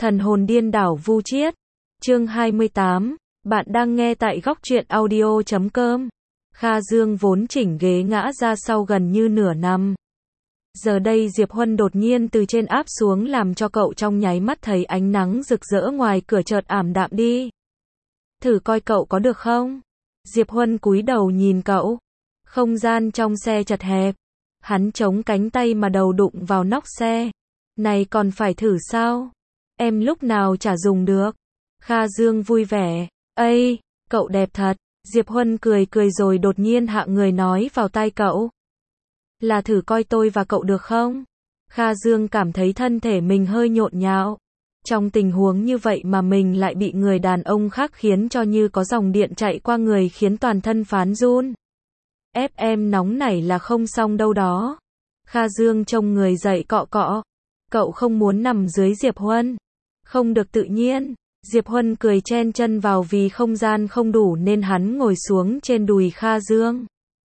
Thần hồn điên đảo vu triết. Chương 28. Bạn đang nghe tại góc truyện audio.com. Kha Dương vốn chỉnh ghế ngã ra sau gần như nửa năm. Giờ đây Diệp Huân đột nhiên từ trên áp xuống làm cho cậu trong nháy mắt thấy ánh nắng rực rỡ ngoài cửa chợt ảm đạm đi. Thử coi cậu có được không? Diệp Huân cúi đầu nhìn cậu. Không gian trong xe chật hẹp. Hắn chống cánh tay mà đầu đụng vào nóc xe. Này còn phải thử sao? Em lúc nào chả dùng được. Kha Dương vui vẻ. Ây, cậu đẹp thật. Diệp Huân cười cười rồi đột nhiên hạ người nói vào tai cậu. Là thử coi tôi và cậu được không? Kha Dương cảm thấy thân thể mình hơi nhộn nhạo. Trong tình huống như vậy mà mình lại bị người đàn ông khác khiến cho như có dòng điện chạy qua người khiến toàn thân phán run. Ép em nóng nảy là không xong đâu đó. Kha Dương trông người dậy cọ cọ. Cậu không muốn nằm dưới Diệp Huân. Không được tự nhiên. Diệp Huân cười chen chân vào vì không gian không đủ nên hắn ngồi xuống trên đùi Kha Dương.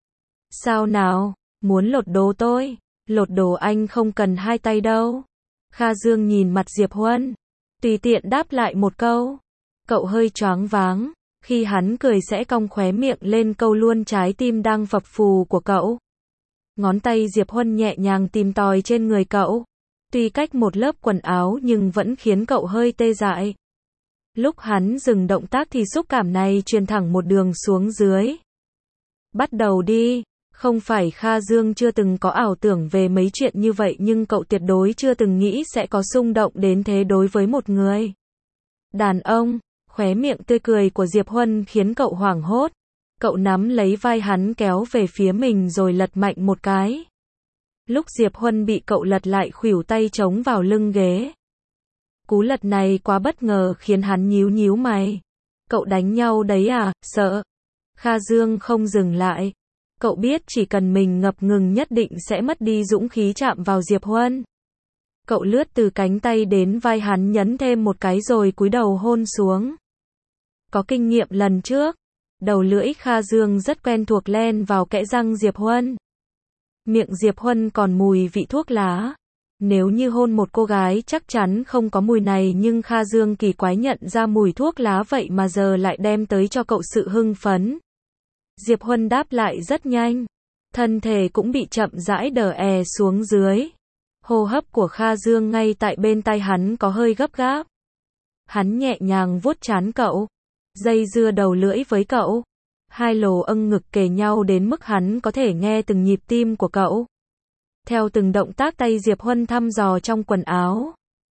Sao nào, muốn lột đồ tôi? Lột đồ anh không cần hai tay đâu. Kha Dương nhìn mặt Diệp Huân. Tùy tiện đáp lại một câu. Cậu hơi choáng váng. Khi hắn cười sẽ cong khóe miệng lên câu luôn trái tim đang phập phù của cậu. Ngón tay Diệp Huân nhẹ nhàng tìm tòi trên người cậu. Tuy cách một lớp quần áo nhưng vẫn khiến cậu hơi tê dại. Lúc hắn dừng động tác thì xúc cảm này truyền thẳng một đường xuống dưới. Bắt đầu đi. Không phải Kha Dương chưa từng có ảo tưởng về mấy chuyện như vậy nhưng cậu tuyệt đối chưa từng nghĩ sẽ có xung động đến thế đối với một người đàn ông. Khóe miệng tươi cười của Diệp Huân khiến cậu hoảng hốt. Cậu nắm lấy vai hắn kéo về phía mình rồi lật mạnh một cái. Lúc Diệp Huân bị cậu lật lại khuỷu tay chống vào lưng ghế. Cú lật này quá bất ngờ khiến hắn nhíu nhíu mày. Cậu đánh nhau đấy à, sợ. Kha Dương không dừng lại. Cậu biết chỉ cần mình ngập ngừng nhất định sẽ mất đi dũng khí chạm vào Diệp Huân. Cậu lướt từ cánh tay đến vai hắn nhấn thêm một cái rồi cúi đầu hôn xuống. Có kinh nghiệm lần trước. Đầu lưỡi Kha Dương rất quen thuộc len vào kẽ răng Diệp Huân. Miệng Diệp Huân còn mùi vị thuốc lá. Nếu như hôn một cô gái chắc chắn không có mùi này nhưng Kha Dương kỳ quái nhận ra mùi thuốc lá vậy mà giờ lại đem tới cho cậu sự hưng phấn. Diệp Huân đáp lại rất nhanh. Thân thể cũng bị chậm rãi đè xuống dưới. Hô hấp của Kha Dương ngay tại bên tai hắn có hơi gấp gáp. Hắn nhẹ nhàng vuốt trán cậu. Dây dưa đầu lưỡi với cậu. Hai lồ âng ngực kề nhau đến mức hắn có thể nghe từng nhịp tim của cậu. Theo từng động tác tay Diệp Huân thăm dò trong quần áo.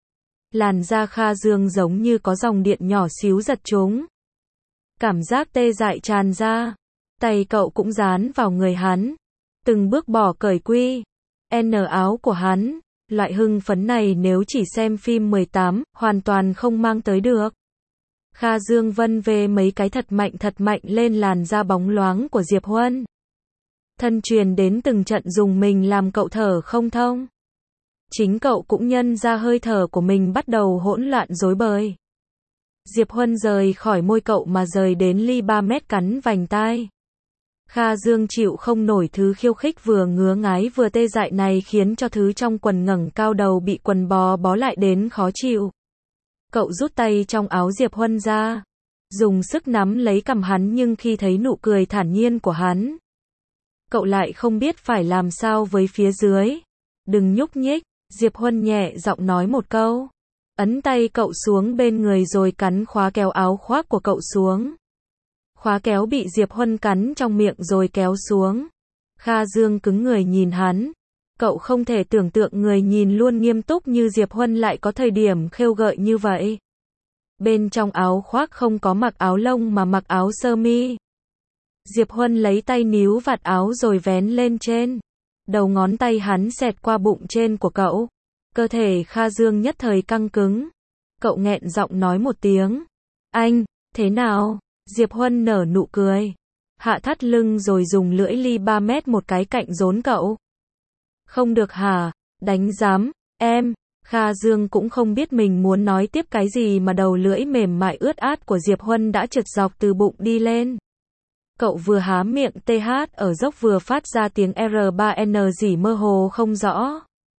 Làn da Kha Dương giống như có dòng điện nhỏ xíu giật chúng. Cảm giác tê dại tràn ra. Tay cậu cũng dán vào người hắn. Từng bước bỏ cởi quy. N áo của hắn. Loại hưng phấn này nếu chỉ xem phim 18, hoàn toàn không mang tới được. Kha Dương vân về mấy cái thật mạnh lên làn da bóng loáng của Diệp Huân. Thân truyền đến từng trận dùng mình làm cậu thở không thông. Chính cậu cũng nhân ra hơi thở của mình bắt đầu hỗn loạn rối bời. Diệp Huân rời khỏi môi cậu mà rời đến ly 3 mét cắn vành tai. Kha Dương chịu không nổi thứ khiêu khích vừa ngứa ngái vừa tê dại này khiến cho thứ trong quần ngẩng cao đầu bị quần bó lại đến khó chịu. Cậu rút tay trong áo Diệp Huân ra. Dùng sức nắm lấy cằm hắn nhưng khi thấy nụ cười thản nhiên của hắn. Cậu lại không biết phải làm sao với phía dưới. Đừng nhúc nhích, Diệp Huân nhẹ giọng nói một câu. Ấn tay cậu xuống bên người rồi cắn khóa kéo áo khoác của cậu xuống. Khóa kéo bị Diệp Huân cắn trong miệng rồi kéo xuống. Kha Dương cứng người nhìn hắn. Cậu không thể tưởng tượng người nhìn luôn nghiêm túc như Diệp Huân lại có thời điểm khêu gợi như vậy. Bên trong áo khoác không có mặc áo lông mà mặc áo sơ mi. Diệp Huân lấy tay níu vạt áo rồi vén lên trên. Đầu ngón tay hắn xẹt qua bụng trên của cậu. Cơ thể Kha Dương nhất thời căng cứng. Cậu nghẹn giọng nói một tiếng. Anh, thế nào? Diệp Huân nở nụ cười. Hạ thắt lưng rồi dùng lưỡi ly 3 mét một cái cạnh rốn cậu. Không được hả? Đánh giám, em. Kha Dương cũng không biết mình muốn nói tiếp cái gì mà đầu lưỡi mềm mại ướt át của Diệp Huân đã trượt dọc từ bụng đi lên. Cậu vừa há miệng TH ở dốc vừa phát ra tiếng R3N gì mơ hồ không rõ.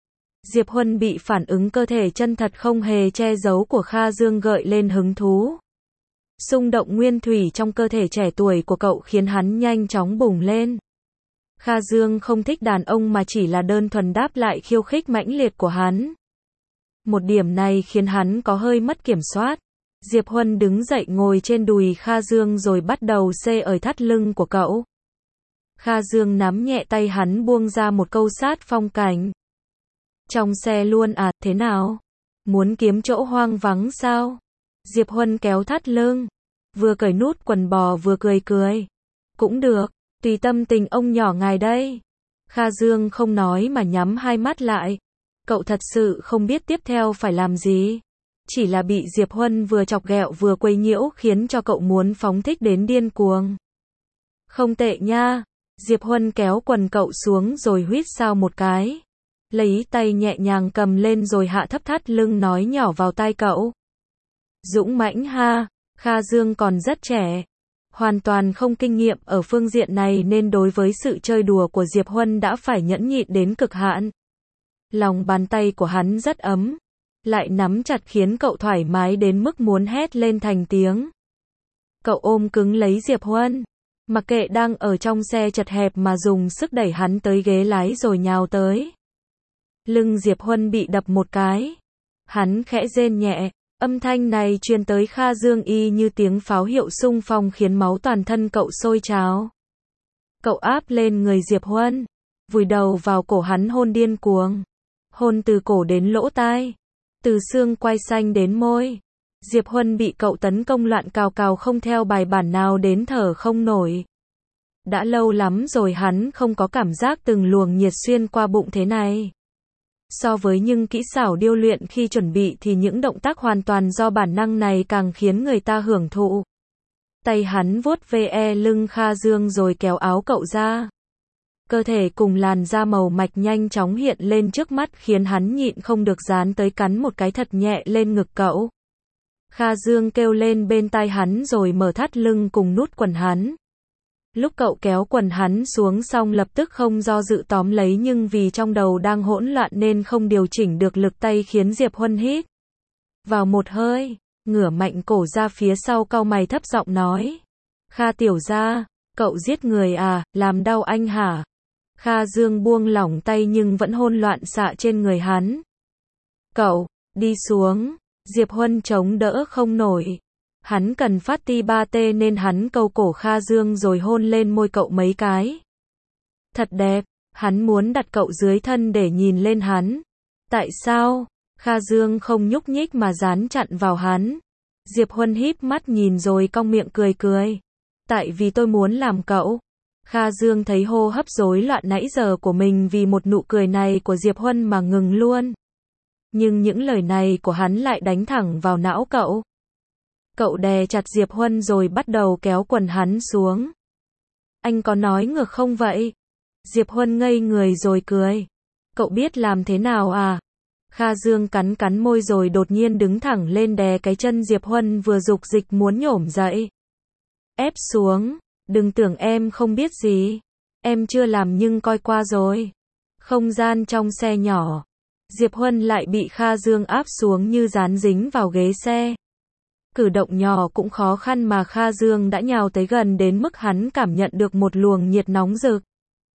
Diệp Huân bị phản ứng cơ thể chân thật không hề che giấu của Kha Dương gợi lên hứng thú. Xung động nguyên thủy trong cơ thể trẻ tuổi của cậu khiến hắn nhanh chóng bùng lên. Kha Dương không thích đàn ông mà chỉ là đơn thuần đáp lại khiêu khích mãnh liệt của hắn. Một điểm này khiến hắn có hơi mất kiểm soát. Diệp Huân đứng dậy ngồi trên đùi Kha Dương rồi bắt đầu xê ở thắt lưng của cậu. Kha Dương nắm nhẹ tay hắn buông ra một câu sát phong cảnh. Trong xe luôn à, thế nào? Muốn kiếm chỗ hoang vắng sao? Diệp Huân kéo thắt lưng, vừa cởi nút quần bò vừa cười cười. Cũng được, tùy tâm tình ông nhỏ ngài đây. Kha Dương không nói mà nhắm hai mắt lại. Cậu thật sự không biết tiếp theo phải làm gì. Chỉ là bị Diệp Huân vừa chọc ghẹo vừa quấy nhiễu khiến cho cậu muốn phóng thích đến điên cuồng. Không tệ nha. Diệp Huân kéo quần cậu xuống rồi huýt sáo một cái. Lấy tay nhẹ nhàng cầm lên rồi hạ thấp thắt lưng nói nhỏ vào tai cậu. Dũng mãnh ha. Kha Dương còn rất trẻ, hoàn toàn không kinh nghiệm ở phương diện này nên đối với sự chơi đùa của Diệp Huân đã phải nhẫn nhịn đến cực hạn. Lòng bàn tay của hắn rất ấm, lại nắm chặt khiến cậu thoải mái đến mức muốn hét lên thành tiếng. Cậu ôm cứng lấy Diệp Huân, mặc kệ đang ở trong xe chật hẹp mà dùng sức đẩy hắn tới ghế lái rồi nhào tới. Lưng Diệp Huân bị đập một cái. Hắn khẽ rên nhẹ. Âm thanh này truyền tới Kha Dương y như tiếng pháo hiệu xung phong khiến máu toàn thân cậu sôi trào. Cậu áp lên người Diệp Huân, vùi đầu vào cổ hắn hôn điên cuồng. Hôn từ cổ đến lỗ tai, từ xương quai xanh đến môi. Diệp Huân bị cậu tấn công loạn cào cào không theo bài bản nào đến thở không nổi. Đã lâu lắm rồi hắn không có cảm giác từng luồng nhiệt xuyên qua bụng thế này. So với những kỹ xảo điêu luyện khi chuẩn bị thì những động tác hoàn toàn do bản năng này càng khiến người ta hưởng thụ. Tay hắn vuốt ve lưng Kha Dương rồi kéo áo cậu ra. Cơ thể cùng làn da màu mạch nhanh chóng hiện lên trước mắt khiến hắn nhịn không được dán tới cắn một cái thật nhẹ lên ngực cậu. Kha Dương kêu lên bên tai hắn rồi mở thắt lưng cùng nút quần hắn. Lúc cậu kéo quần hắn xuống xong lập tức không do dự tóm lấy nhưng vì trong đầu đang hỗn loạn nên không điều chỉnh được lực tay khiến Diệp Huân hít vào một hơi, ngửa mạnh cổ ra phía sau cau mày thấp giọng nói. Kha tiểu gia, cậu giết người à, làm đau anh hả? Kha Dương buông lỏng tay nhưng vẫn hôn loạn xạ trên người hắn. Cậu, đi xuống. Diệp Huân chống đỡ không nổi. Hắn cần phát ti ba tê nên hắn câu cổ Kha Dương rồi hôn lên môi cậu mấy cái. Thật đẹp, hắn muốn đặt cậu dưới thân để nhìn lên hắn. Tại sao? Kha Dương không nhúc nhích mà dán chặn vào hắn. Diệp Huân híp mắt nhìn rồi cong miệng cười cười. Tại vì tôi muốn làm cậu. Kha Dương thấy hô hấp rối loạn nãy giờ của mình vì một nụ cười này của Diệp Huân mà ngừng luôn. Nhưng những lời này của hắn lại đánh thẳng vào não cậu. Cậu đè chặt Diệp Huân rồi bắt đầu kéo quần hắn xuống. Anh có nói ngược không vậy? Diệp Huân ngây người rồi cười. Cậu biết làm thế nào à? Kha Dương cắn cắn môi rồi đột nhiên đứng thẳng lên đè cái chân Diệp Huân vừa dục dịch muốn nhổm dậy. Ép xuống, đừng tưởng em không biết gì. Em chưa làm nhưng coi qua rồi. Không gian trong xe nhỏ. Diệp Huân lại bị Kha Dương áp xuống như dán dính vào ghế xe. Cử động nhỏ cũng khó khăn mà Kha Dương đã nhào tới gần đến mức hắn cảm nhận được một luồng nhiệt nóng rực.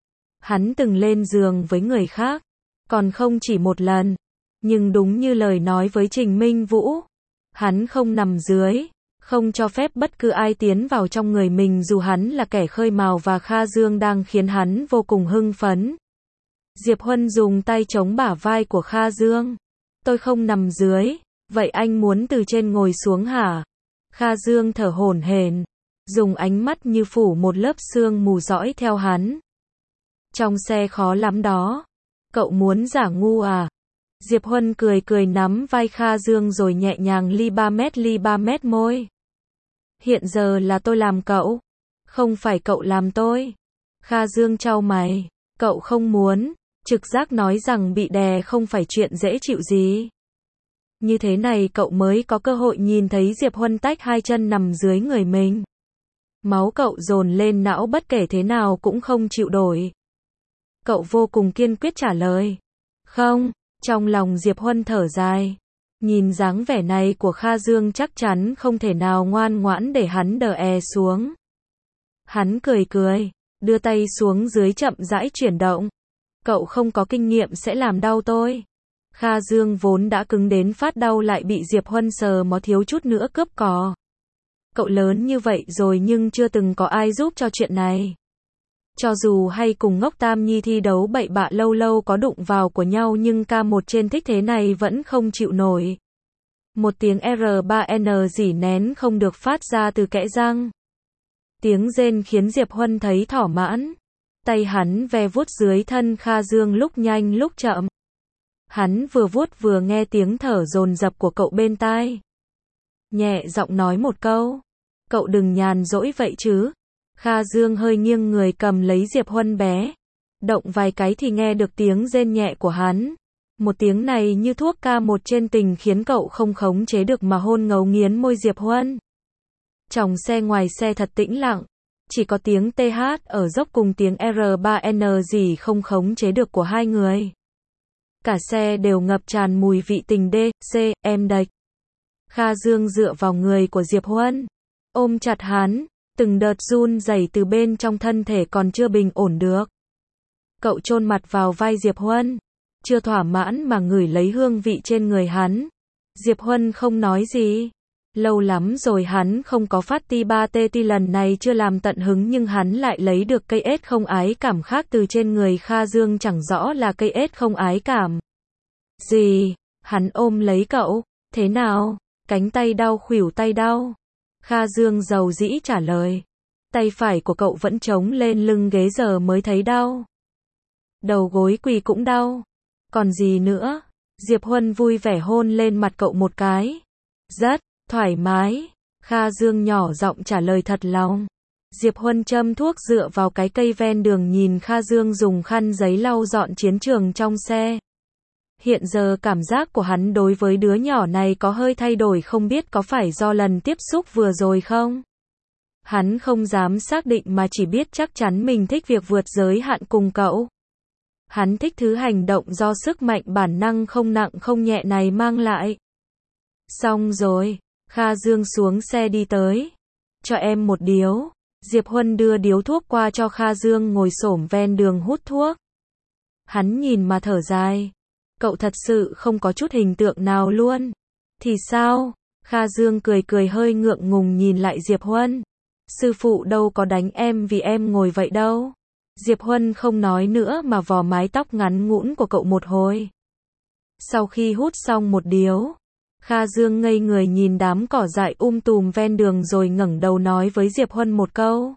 Hắn từng lên giường với người khác, còn không chỉ một lần. Nhưng đúng như lời nói với Trình Minh Vũ, hắn không nằm dưới, không cho phép bất cứ ai tiến vào trong người mình dù hắn là kẻ khơi mào và Kha Dương đang khiến hắn vô cùng hưng phấn. Diệp Huân dùng tay chống bả vai của Kha Dương. Tôi không nằm dưới, vậy anh muốn từ trên ngồi xuống hả? Kha Dương thở hổn hển, dùng ánh mắt như phủ một lớp sương mù dõi theo hắn. Trong xe khó lắm đó. Cậu muốn giả ngu à? Diệp Huân cười cười nắm vai Kha Dương rồi nhẹ nhàng ly 3 mét môi. Hiện giờ là tôi làm cậu, không phải cậu làm tôi. Kha Dương chau mày, cậu không muốn, trực giác nói rằng bị đè không phải chuyện dễ chịu gì. Như thế này cậu mới có cơ hội nhìn thấy Diệp Huân tách hai chân nằm dưới người mình. Máu cậu dồn lên não bất kể thế nào cũng không chịu đổi. Cậu vô cùng kiên quyết trả lời. Không, Trong lòng Diệp Huân thở dài. Nhìn dáng vẻ này của Kha Dương chắc chắn không thể nào ngoan ngoãn để hắn đè xuống. Hắn cười cười, đưa tay xuống dưới chậm rãi chuyển động. Cậu không có kinh nghiệm sẽ làm đau tôi. Kha Dương vốn đã cứng đến phát đau lại bị Diệp Huân sờ mó thiếu chút nữa cướp cò. Cậu lớn như vậy rồi nhưng chưa từng có ai giúp cho chuyện này. Cho dù hay cùng Ngốc Tam Nhi thi đấu bậy bạ lâu lâu có đụng vào của nhau nhưng K1 trên thích thế này vẫn không chịu nổi. Một tiếng R3N rỉ nén không được phát ra từ kẽ răng. Tiếng rên khiến Diệp Huân thấy thỏa mãn. Tay hắn ve vuốt dưới thân Kha Dương lúc nhanh lúc chậm. Hắn vừa vuốt vừa nghe tiếng thở dồn dập của cậu bên tai. Nhẹ giọng nói một câu. Cậu đừng nhàn rỗi vậy chứ. Kha Dương hơi nghiêng người cầm lấy Diệp Huân bé. Động vài cái thì nghe được tiếng rên nhẹ của hắn. Một tiếng này như thuốc K1 trên tình khiến cậu không khống chế được mà hôn ngấu nghiến môi Diệp Huân. Trong xe ngoài xe thật tĩnh lặng. Chỉ có tiếng TH ở dốc cùng tiếng R3N gì không khống chế được của hai người. Cả xe đều ngập tràn mùi vị tình em đạch. Kha Dương dựa vào người của Diệp Huân. Ôm chặt hắn. Từng đợt run rẩy từ bên trong thân thể còn chưa bình ổn được. Cậu chôn mặt vào vai Diệp Huân. Chưa thỏa mãn mà ngửi lấy hương vị trên người hắn. Diệp Huân không nói gì. Lâu lắm rồi hắn không có phát ti ba tê ti lần này chưa làm tận hứng nhưng hắn lại lấy được cây ết không ái cảm khác từ trên người Kha Dương chẳng rõ là cây ết không ái cảm. Gì? Hắn ôm lấy cậu. Thế nào? Cánh tay đau khuỷu tay đau. Kha Dương dầu dĩ trả lời. Tay phải của cậu vẫn chống lên lưng ghế giờ mới thấy đau. Đầu gối quỳ cũng đau. Còn gì nữa? Diệp Huân vui vẻ hôn lên mặt cậu một cái. Rất thoải mái. Kha Dương nhỏ giọng trả lời thật lòng. Diệp Huân châm thuốc dựa vào cái cây ven đường nhìn Kha Dương dùng khăn giấy lau dọn chiến trường trong xe. Hiện giờ cảm giác của hắn đối với đứa nhỏ này có hơi thay đổi không biết có phải do lần tiếp xúc vừa rồi không? Hắn không dám xác định mà chỉ biết chắc chắn mình thích việc vượt giới hạn cùng cậu. Hắn thích thứ hành động do sức mạnh bản năng không nặng không nhẹ này mang lại. Xong rồi, Kha Dương xuống xe đi tới. Cho em một điếu. Diệp Huân đưa điếu thuốc qua cho Kha Dương ngồi xổm ven đường hút thuốc. Hắn nhìn mà thở dài. Cậu thật sự không có chút hình tượng nào luôn. Thì sao? Kha Dương cười cười hơi ngượng ngùng nhìn lại Diệp Huân. Sư phụ đâu có đánh em vì em ngồi vậy đâu. Diệp Huân không nói nữa mà vò mái tóc ngắn ngũn của cậu một hồi. Sau khi hút xong một điếu, Kha Dương ngây người nhìn đám cỏ dại tùm ven đường rồi ngẩng đầu nói với Diệp Huân một câu.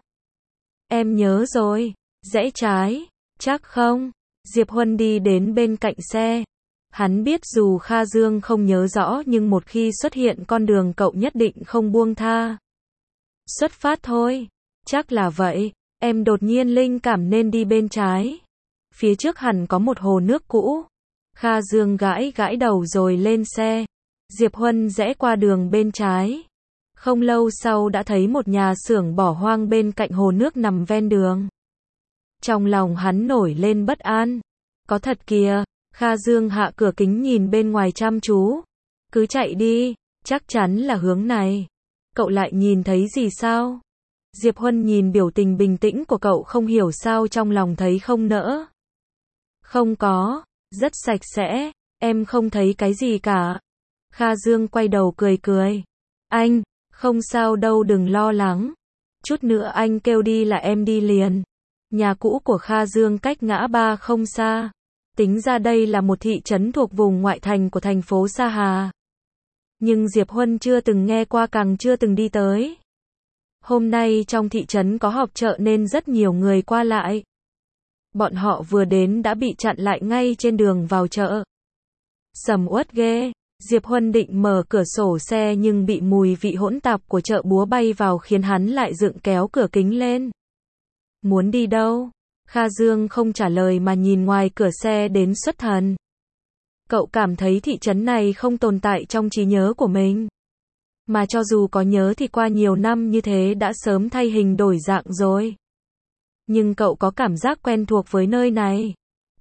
Em nhớ rồi, rẽ trái, chắc không? Diệp Huân đi đến bên cạnh xe. Hắn biết dù Kha Dương không nhớ rõ nhưng một khi xuất hiện con đường cậu nhất định không buông tha. Xuất phát thôi. Chắc là vậy. Em đột nhiên linh cảm nên đi bên trái. Phía trước hẳn có một hồ nước cũ. Kha Dương gãi gãi đầu rồi lên xe. Diệp Huân rẽ qua đường bên trái. Không lâu sau đã thấy một nhà xưởng bỏ hoang bên cạnh hồ nước nằm ven đường. Trong lòng hắn nổi lên bất an. Có thật kìa. Kha Dương hạ cửa kính nhìn bên ngoài chăm chú. Cứ chạy đi, chắc chắn là hướng này. Cậu lại nhìn thấy gì sao? Diệp Huân nhìn biểu tình bình tĩnh của cậu không hiểu sao trong lòng thấy không nỡ. Không có, rất sạch sẽ, em không thấy cái gì cả. Kha Dương quay đầu cười cười. Anh, không sao đâu đừng lo lắng. Chút nữa anh kêu đi là em đi liền. Nhà cũ của Kha Dương cách ngã ba không xa. Tính ra đây là một thị trấn thuộc vùng ngoại thành của thành phố Sa Hà. Nhưng Diệp Huân chưa từng nghe qua càng chưa từng đi tới. Hôm nay trong thị trấn có họp chợ nên rất nhiều người qua lại. Bọn họ vừa đến đã bị chặn lại ngay trên đường vào chợ. Sầm uất ghê, Diệp Huân định mở cửa sổ xe nhưng bị mùi vị hỗn tạp của chợ búa bay vào khiến hắn lại dựng kéo cửa kính lên. Muốn đi đâu? Kha Dương không trả lời mà nhìn ngoài cửa xe đến xuất thần. Cậu cảm thấy thị trấn này không tồn tại trong trí nhớ của mình. Mà cho dù có nhớ thì qua nhiều năm như thế đã sớm thay hình đổi dạng rồi. Nhưng cậu có cảm giác quen thuộc với nơi này.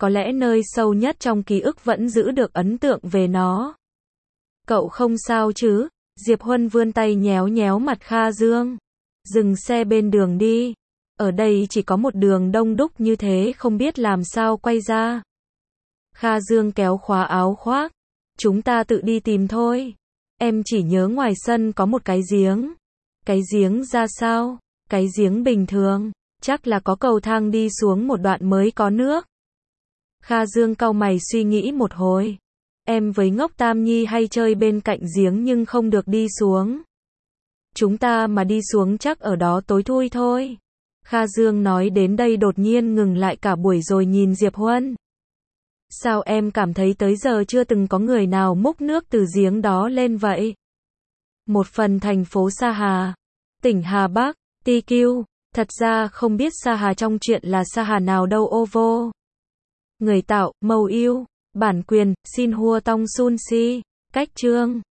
có lẽ nơi sâu nhất trong ký ức vẫn giữ được ấn tượng về nó. Cậu không sao chứ? Diệp Huân vươn tay nhéo nhéo mặt Kha Dương. Dừng xe bên đường đi. Ở đây chỉ có một đường đông đúc như thế không biết làm sao quay ra. Kha Dương kéo khóa áo khoác. Chúng ta tự đi tìm thôi. Em chỉ nhớ ngoài sân có một cái giếng. Cái giếng ra sao? Cái giếng bình thường. Chắc là có cầu thang đi xuống một đoạn mới có nước. Kha Dương cau mày suy nghĩ một hồi. Em với Ngốc Tam Nhi hay chơi bên cạnh giếng nhưng không được đi xuống. Chúng ta mà đi xuống chắc ở đó tối thui thôi. Kha Dương nói đến đây đột nhiên ngừng lại cả buổi rồi nhìn Diệp Huân. Sao em cảm thấy tới giờ chưa từng có người nào múc nước từ giếng đó lên vậy? Một phần thành phố Sa Hà, tỉnh Hà Bắc, TQ, thật ra không biết Sa Hà trong chuyện là Sa Hà nào đâu ô vô. Người tạo, màu yêu, bản quyền, xin hua tong sun si, cách chương.